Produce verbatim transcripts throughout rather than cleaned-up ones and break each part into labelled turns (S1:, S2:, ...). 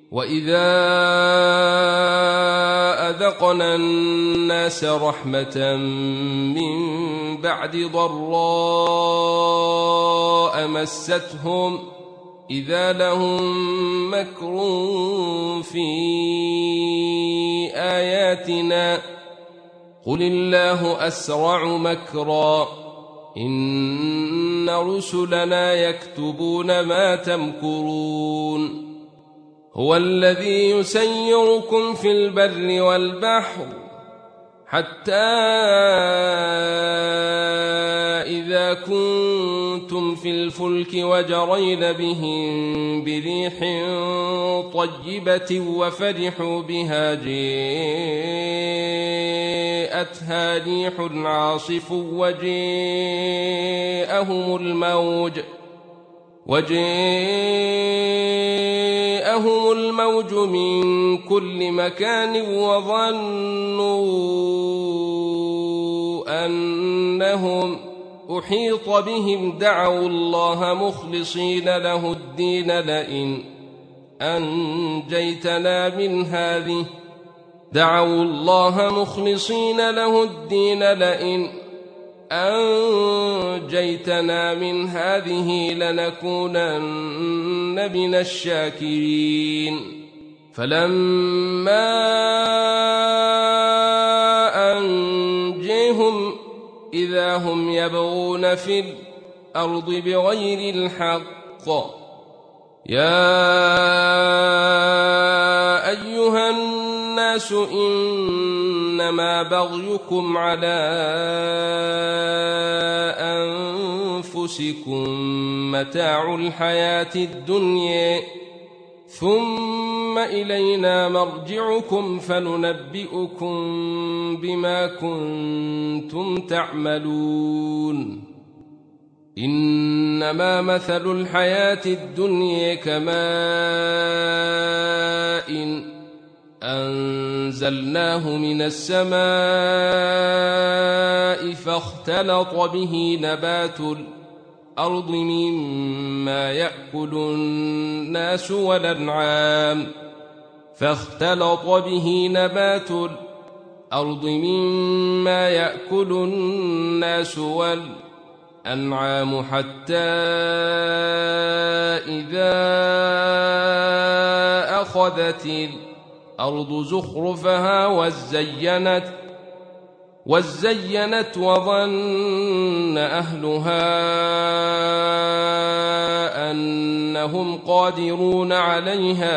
S1: وإذا أذقنا الناس رحمة من بعد ضراء مستهم إذا لهم مكر في آياتنا قل الله أسرع مكرا إن رسلنا يكتبون ما تمكرون هو الذي يسيركم في البر والبحر حتى إذا كنتم في الفلك وجرين بهم بريح طيبة وفرحوا بها جاءتها ريح عاصف وجاءهم الموج وجاءهم الموج من كل مكان وظنوا أنهم أحيط بهم دعوا الله مخلصين له الدين لئن أنجيتنا من هذه دعوا الله مخلصين له الدين لئن أنجيتنا من هذه لنكونن من الشاكرين فلما أنجيهم إذا هم يبغون في الأرض بغير الحق يا أيها الناس إنما بغيكم على أنفسكم متاع الحياة الدنيا ثم إلينا مرجعكم فننبئكم بما كنتم تعملون إنما مثل الحياة الدنيا كماء أنزلناه من السماء فاختلط به نبات الأرض مما يأكل الناس والأنعام فاختلط به نبات الأرض مما يأكل الناس والأنعام حتى إذا أخذت الأرض زخرفها وزينت وزينت وظن أهلها أنهم قادرون عليها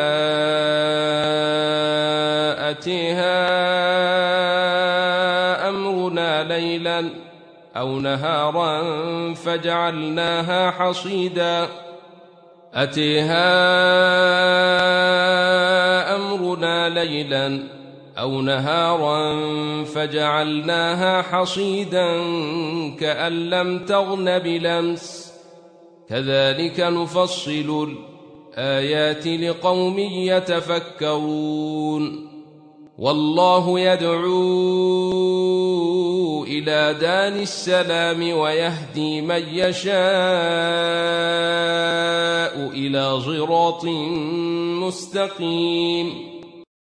S1: أتيها أمرنا ليلا أو نهارا فجعلناها حصيدا أتيها أمرنا ليلا أو نهارا فجعلناها حصيدا كأن لم تغن بلمس كذلك نفصل الآيات لقوم يتفكرون والله يدعو إلى دار السلام ويهدي من يشاء إلى صراط مستقيم